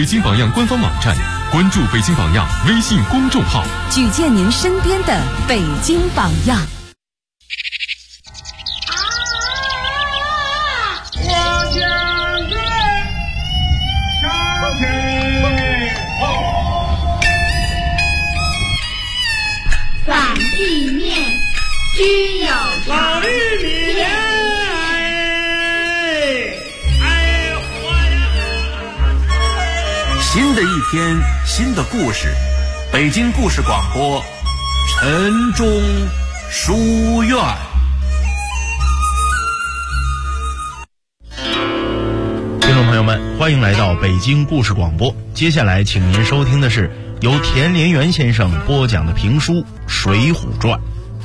北京榜样官方网站，关注北京榜样微信公众号， 举荐您身边的北京榜样。 反地面均有老玉米莲， 新的一天，新的故事，北京故事广播，晨钟书院。 听众朋友们，欢迎来到北京故事广播。接下来，请您收听的是由田连元先生播讲的评书《水浒传》。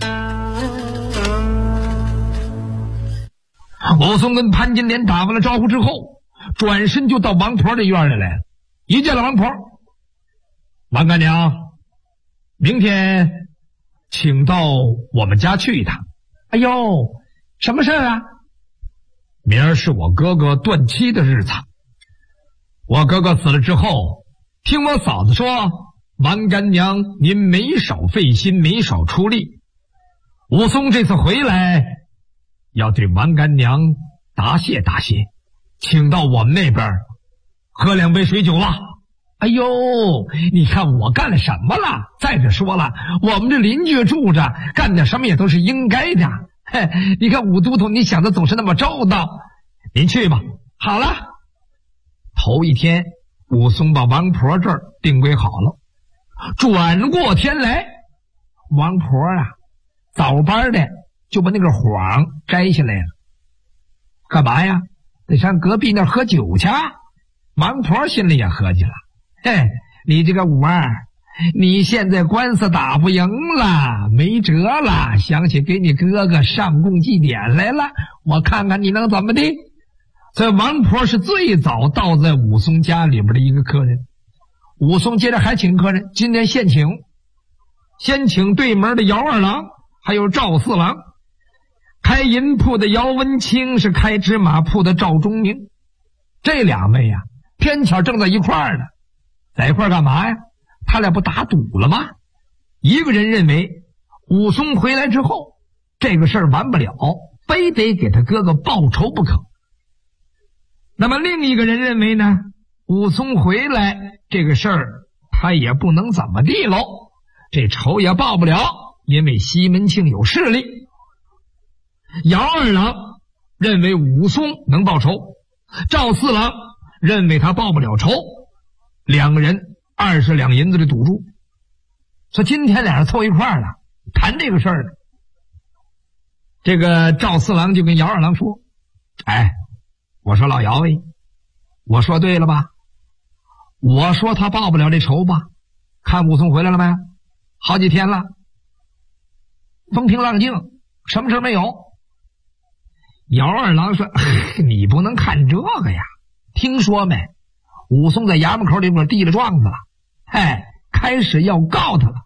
武松跟潘金莲打完了招呼之后，转身就到王婆的院里来了。一见了王婆，王干娘，明天请到我们家去一趟。哎呦，什么事啊？明儿是我哥哥断妻的日子。我哥哥死了之后，听我嫂子说，王干娘您没少费心，没少出力。武松这次回来，要对王干娘答谢答谢，请到我们那边喝2杯水酒了。哎呦，你看我干了什么了？再者说了，我们这邻居住着，干点什么也都是应该的。嘿，你看武都头，你想的总是那么周到。您去吧。好了。头一天，武松把王婆这儿定规好了。转过天来，王婆啊，早班的就把那个幌摘下来了。干嘛呀？得上隔壁那儿喝酒去。王婆心里也合计了，嘿，你这个武二，你现在官司打不赢了，没辙了，想起给你哥哥上供祭典来了，我看看你能怎么的。这王婆是最早到在武松家里边的一个客人。武松接着还请客人，今天先请对门的姚二郎还有赵四郎，开银铺的姚文清是开芝麻铺的赵忠明。这两位呀，偏巧正在一块儿呢。在一块儿干嘛呀？他俩不打赌了吗？一个人认为武松回来之后，这个事儿完不了，非得给他哥哥报仇不可。那么另一个人认为呢，武松回来这个事儿他也不能怎么地喽，这仇也报不了，因为西门庆有势力。姚二郎认为武松能报仇，赵四郎认为他报不了仇，两个人20两银子的赌注。说今天俩人凑一块儿了，谈这个事儿呢。这个赵四郎就跟姚二郎说，哎，我说老姚喂，我说对了吧？我说他报不了这仇吧？看武松回来了没？好几天了，风平浪静，什么事没有。姚二郎说，你不能看这个呀，听说没？武松在衙门口里边递了状子了，开始要告他了。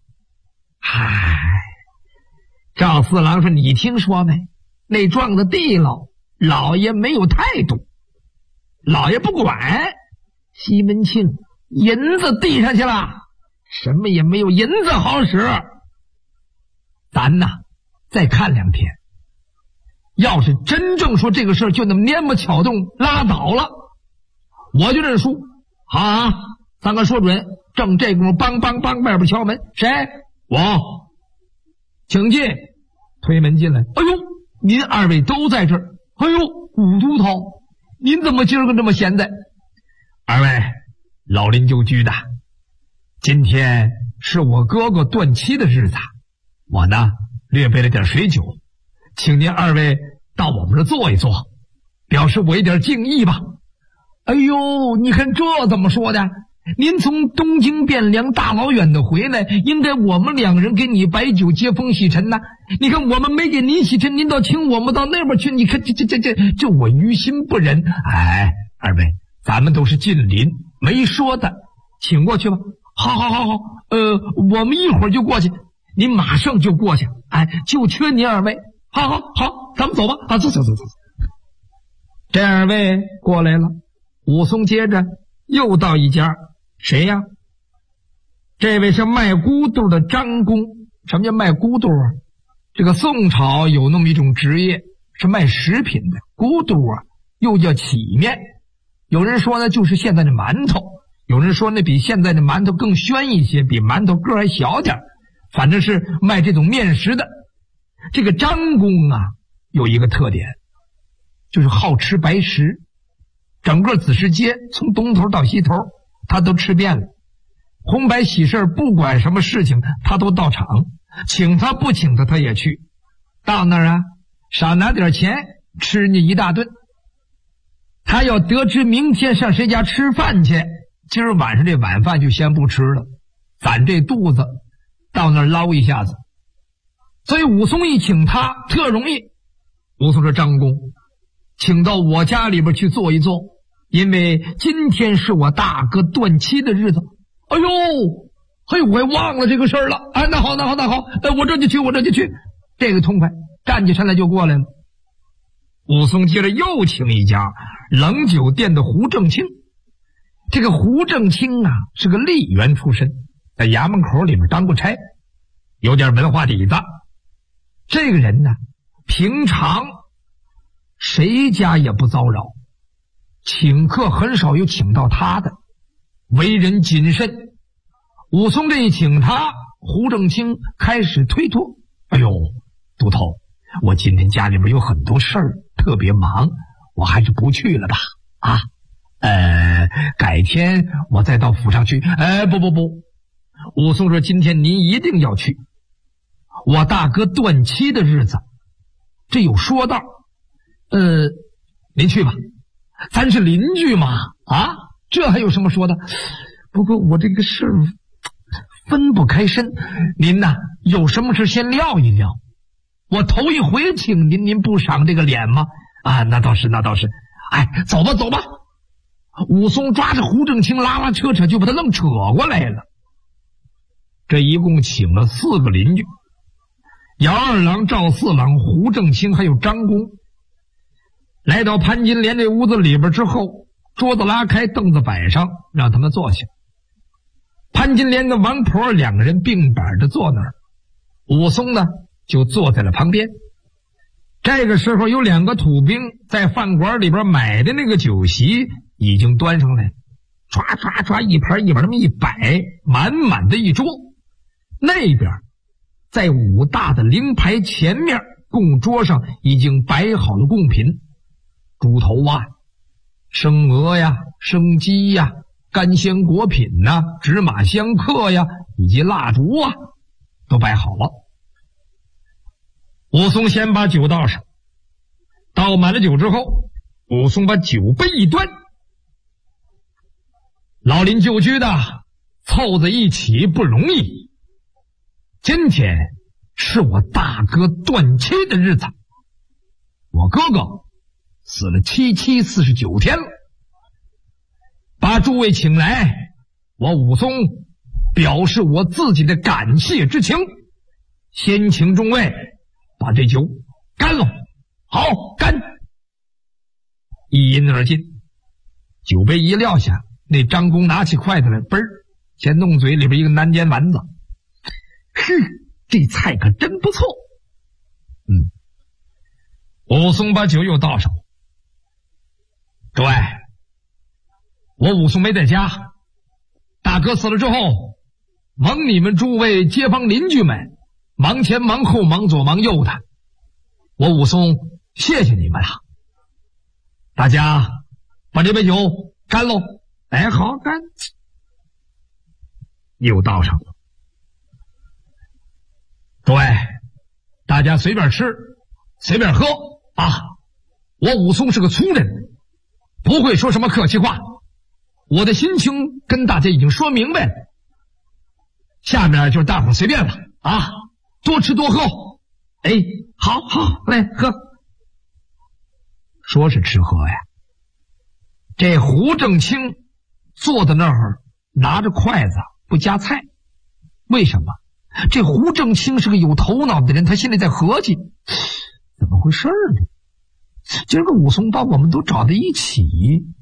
赵四郎说，你听说没？那状子递了，老爷没有态度，老爷不管。西门庆银子递上去了，什么也没有银子好使。咱呐再看2天，要是真正说这个事儿就那么蔫不巧动拉倒了，我就认输。好啊，咱哥说准，正这功夫梆外边敲门，谁？我。请进。推门进来。哎呦，您二位都在这儿。哎呦，武都头，您怎么今儿个这么闲在？二位老邻旧居的，今天是我哥哥断妻的日子，我呢略备了点水酒，请您二位到我们这坐一坐，表示我一点敬意吧。哎呦，你看这怎么说的？您从东京汴梁大老远的回来，应该我们两个人给你摆酒接风洗尘呐。你看我们没给您洗尘，您倒请我们到那边去，你看这我于心不忍。哎，二位咱们都是近邻，没说的，请过去吧。好，我们一会儿就过去，您马上就过去。哎，就缺您二位。好，咱们走吧。走。这二位过来了，武松接着又到一家，谁呀？这位是卖菇肚的张公。什么叫卖菇肚啊？这个宋朝有那么一种职业是卖食品的，菇肚啊又叫起面。有人说呢就是现在的馒头，有人说呢比现在的馒头更宣一些，比馒头个还小点，反正是卖这种面食的。这个张公啊有一个特点，就是好吃白食，整个子时街从东头到西头他都吃遍了，红白喜事不管什么事情他都到场，请他不请他他也去。到那儿啊少拿点钱吃你一大顿。他要得知明天上谁家吃饭去，今儿晚上这晚饭就先不吃了，攒这肚子到那儿捞一下子。所以武松一请他特容易。武松说：张公，请到我家里边去坐一坐，因为今天是我大哥断妻的日子。哎呦，嘿，我还忘了这个事儿了。哎，那好，我这就去，这个痛快，站起身来就过来了。武松接着又请一家冷酒店的胡正清。这个胡正清啊是个吏员出身，在衙门口里面当过差，有点文化底子。这个人呢平常谁家也不骚扰，请客很少有请到他的，为人谨慎。武松这一请他，胡正清开始推脱：哎呦，都头，我今天家里边有很多事儿，特别忙，我还是不去了吧。改天我再到府上去。不，武松说：今天您一定要去，我大哥断妻的日子，这有说道。您去吧，咱是邻居嘛，这还有什么说的？不过我这个事分不开身，您呐有什么事先撂一撂，我头一回请您，您不赏这个脸吗？那倒是。哎，走吧。武松抓着胡正清拉扯就把他愣扯过来了。这一共请了4个邻居，姚二郎、赵四郎、胡正清还有张公。来到潘金莲这屋子里边之后，桌子拉开，凳子摆上，让他们坐下。潘金莲跟王婆2个人并板着坐那儿，武松呢就坐在了旁边。这个时候有2个土兵在饭馆里边买的那个酒席已经端上来，唰一盘一盘那么一摆，满满的一桌。那边在5大的灵牌前面，供桌上已经摆好了贡品，猪头啊、生鹅呀、生鸡呀、干鲜果品呐、芝麻香客呀，以及蜡烛啊，都摆好了。武松先把酒倒上，倒满了酒之后，武松把酒杯一端，老邻旧居的凑在一起不容易，今天是我大哥断妻的日子，我哥哥死了7七49天了，把诸位请来，我武松表示我自己的感谢之情，先请众位把这酒干了。好，干！一饮而尽，酒杯一撂下，那张公拿起筷子来，嘣儿，先弄嘴里边一个南煎丸子。这菜可真不错。武松把酒又倒上。各位，我武松没在家，大哥死了之后，蒙你们诸位街坊邻居们忙前忙后忙左忙右的，我武松谢谢你们了。大家把这杯酒干喽。哎，好，干。又倒上了。诸位，大家随便吃随便喝啊！我武松是个粗人，不会说什么客气话，我的心情跟大家已经说明白了，下面就是大伙随便了啊，多吃多喝。哎，好，来喝。说是吃喝呀，这胡正清坐在那儿拿着筷子不夹菜，为什么？这胡正清是个有头脑的人，他心里在合计，怎么回事呢？今儿个武松把我们都找在一起，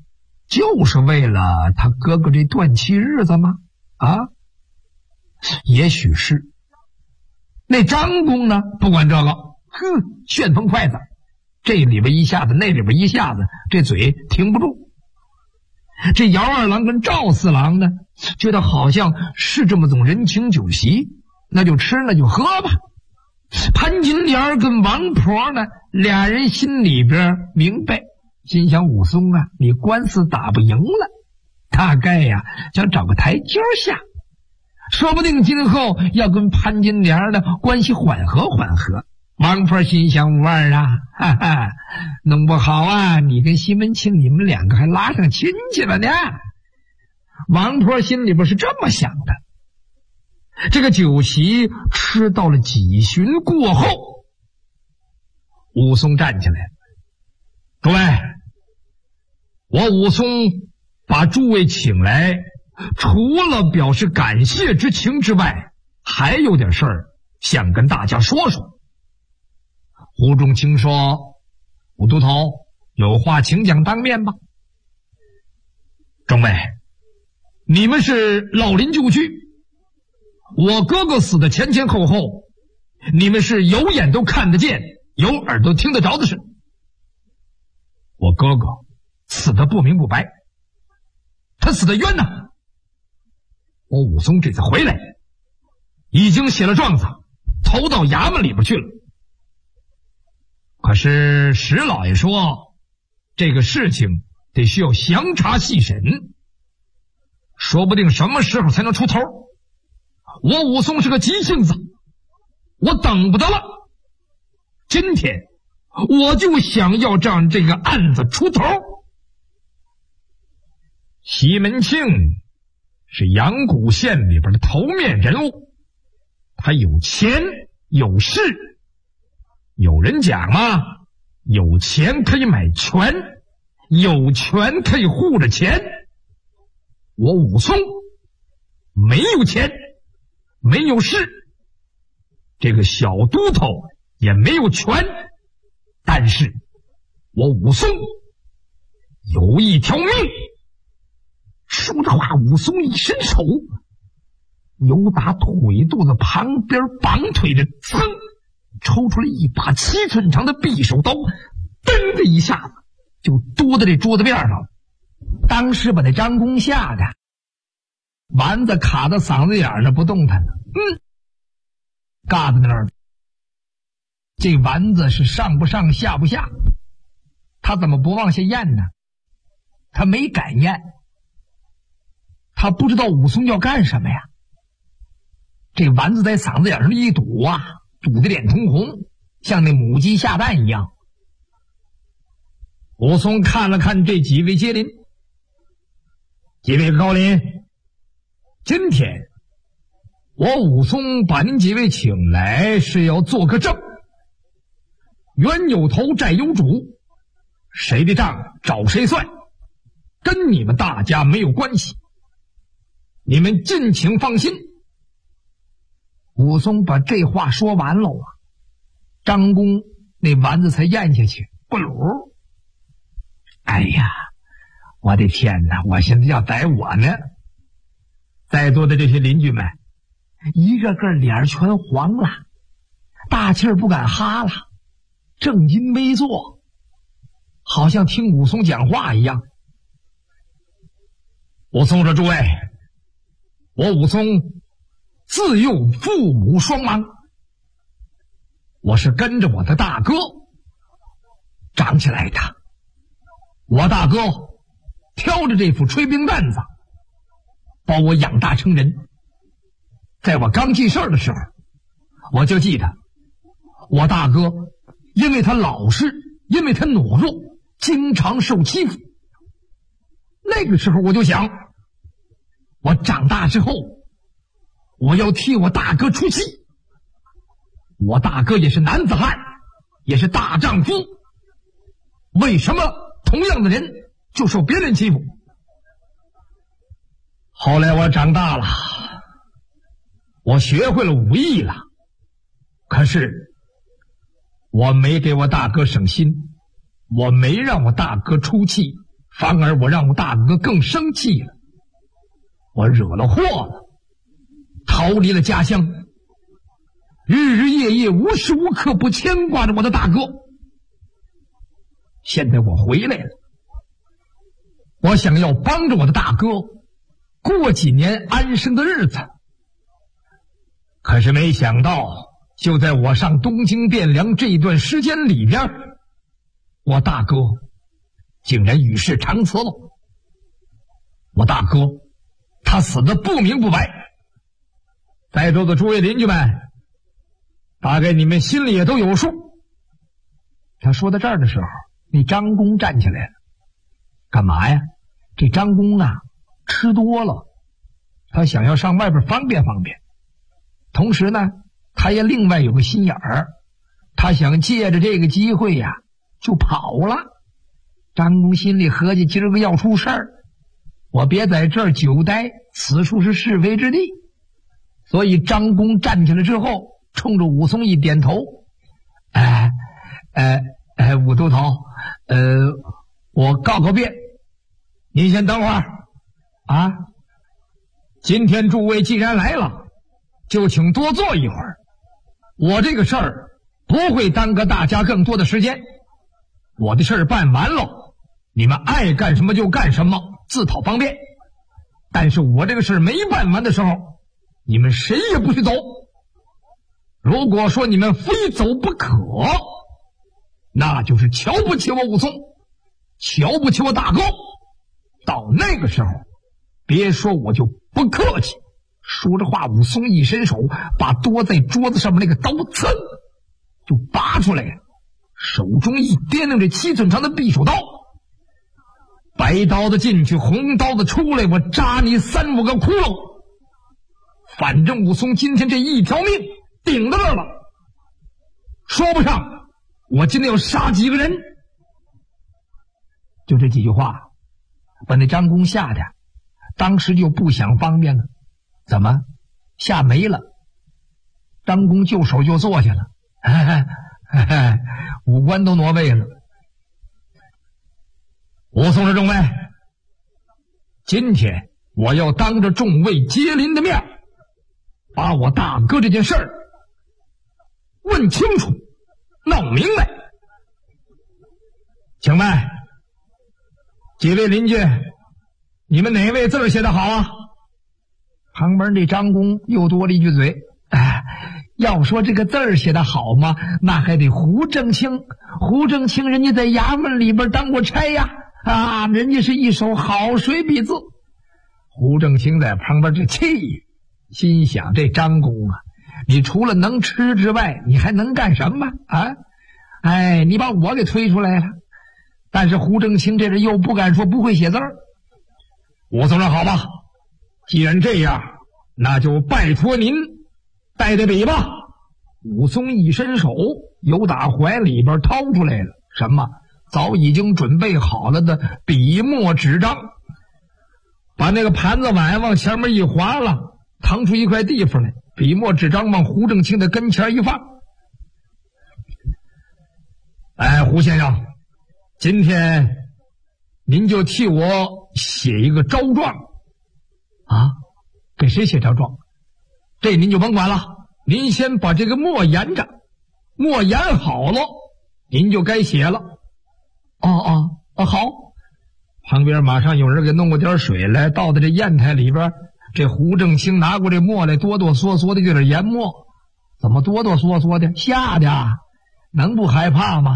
就是为了他哥哥这断气日子吗？啊，也许是。那张公呢，不管这个，旋风筷子，这里边一下子，那里边一下子，这嘴停不住。这姚二郎跟赵四郎呢，觉得好像是这么种人情酒席，那就吃，那就喝吧。潘金莲跟王婆呢，俩人心里边明白，心想武松啊，你官司打不赢了，大概呀想找个台阶下，说不定今后要跟潘金莲的关系缓和缓和。王婆心想武二啊，哈哈，弄不好啊，你跟西门庆你们两个还拉上亲戚了呢。王婆心里边是这么想的。这个酒席吃到了几巡过后，武松站起来，诸位，我武松把诸位请来，除了表示感谢之情之外，还有点事儿想跟大家说说。胡仲卿说，武都头，有话请讲当面吧。众位，你们是老邻旧居，我哥哥死的前前后后，你们是有眼都看得见，有耳朵听得着的事。我哥哥死得不明不白，他死得冤呐。我武松这次回来，已经写了状子，投到衙门里边去了。可是石老爷说，这个事情得需要详查细审，说不定什么时候才能出头。我武松是个急性子，我等不得了，今天我就想要让这个案子出头。西门庆是阳谷县里边的头面人物，他有钱有势。有人讲嘛，有钱可以买权，有权可以护着钱。我武松没有钱，没有势，这个小都头也没有权，但是我武松有一条命。说着话，武松一伸手，由打腿肚子旁边绑腿的噌抽出来一把7寸长的匕首刀，噔的一下子就剁在这桌子边上了。当时把那张公吓的丸子卡到嗓子眼儿那不动弹了，嘎在那儿。这丸子是上不上下不下，他怎么不往下咽呢？他没敢咽，他不知道武松要干什么呀。这丸子在嗓子眼上一堵啊，堵得脸通红，像那母鸡下蛋一样。武松看了看这几位接邻，几位高邻，今天我武松把您几位请来是要做个证，冤有头债有主，谁的账找谁算，跟你们大家没有关系，你们尽情放心。武松把这话说完了啊，张公那丸子才咽下去，不噜。哎呀，我的天哪，我现在要逮我呢。在座的这些邻居们一个个脸全黄了，大气儿不敢哈了，正襟危坐，好像听武松讲话一样。武松说，诸位，我武松自幼父母双亡，我是跟着我的大哥长起来的。我大哥挑着这副炊饼担子把我养大成人。在我刚记事儿的时候，我就记得我大哥因为他老实，因为他懦弱，经常受欺负。那个时候我就想，我长大之后我要替我大哥出气。我大哥也是男子汉，也是大丈夫，为什么同样的人就受别人欺负？后来我长大了，我学会了武艺了，可是我没给我大哥省心，我没让我大哥出气， 反而我让我大哥更生气了，我惹了祸了，逃离了家乡，日日夜夜无时无刻不牵挂着我的大哥。现在我回来了，我想要帮着我的大哥过几年安生的日子，可是没想到就在我上东京汴梁这段时间里边，我大哥竟然与世长辞了。我大哥他死得不明不白，在座的诸位邻居们大概你们心里也都有数。他说到这儿的时候，那张公站起来了。干嘛呀？这张公啊吃多了，他想要上外边方便方便，同时呢他也另外有个心眼儿，他想借着这个机会呀就跑了。张公心里合计，今儿个要出事儿，我别在这儿久待，此处是是非之地。所以张公站起来之后，冲着武松一点头，武都头，我告个别，您先等会儿啊。今天诸位既然来了，就请多坐一会儿，我这个事儿不会耽搁大家更多的时间，我的事儿办完了，你们爱干什么就干什么，自讨方便。但是我这个事儿没办完的时候，你们谁也不许走。如果说你们非走不可，那就是瞧不起我武松，瞧不起我大哥。到那个时候，别说我就不客气。说着话，武松一伸手，把多在桌子上面那个刀噌就拔出来了，手中一掂量着7寸长的匕首刀，白刀子进去，红刀子出来，我扎你3-5个窟窿。反正武松今天这一条命顶到这儿了，说不上我今天要杀几个人。就这几句话把那张公吓的当时就不想方便了。怎么吓没了？张公就手就坐下了，五官都挪位了。武松的众位，今天我要当着众位接邻的面，把我大哥这件事儿问清楚闹明白。请问几位邻居，你们哪位字写得好啊？旁边这张公又多了一句嘴，要说这个字儿写得好吗？那还得胡正清。胡正清人家在衙门里边当过差呀，人家是一手好水笔字。胡正清在旁边这气，心想这张公啊，你除了能吃之外，你还能干什么啊？你把我给推出来了。但是胡正清这人又不敢说不会写字儿。武松说好吧，既然这样，那就拜托您带带笔吧。武松一伸手，由打怀里边掏出来了什么？早已经准备好了的笔墨纸张，把那个盘子碗往前面一划了，腾出一块地方来，笔墨纸张往胡正清的跟前一放。胡先生，今天您就替我写一个招状啊。给谁写招状？这您就甭管了，您先把这个墨研着，墨研好了您就该写了。好。旁边马上有人给弄过点水来，倒在这砚台里边。这胡正清拿过这墨来，哆哆嗦嗦的有点研墨。怎么哆哆嗦嗦的？吓的能不害怕吗？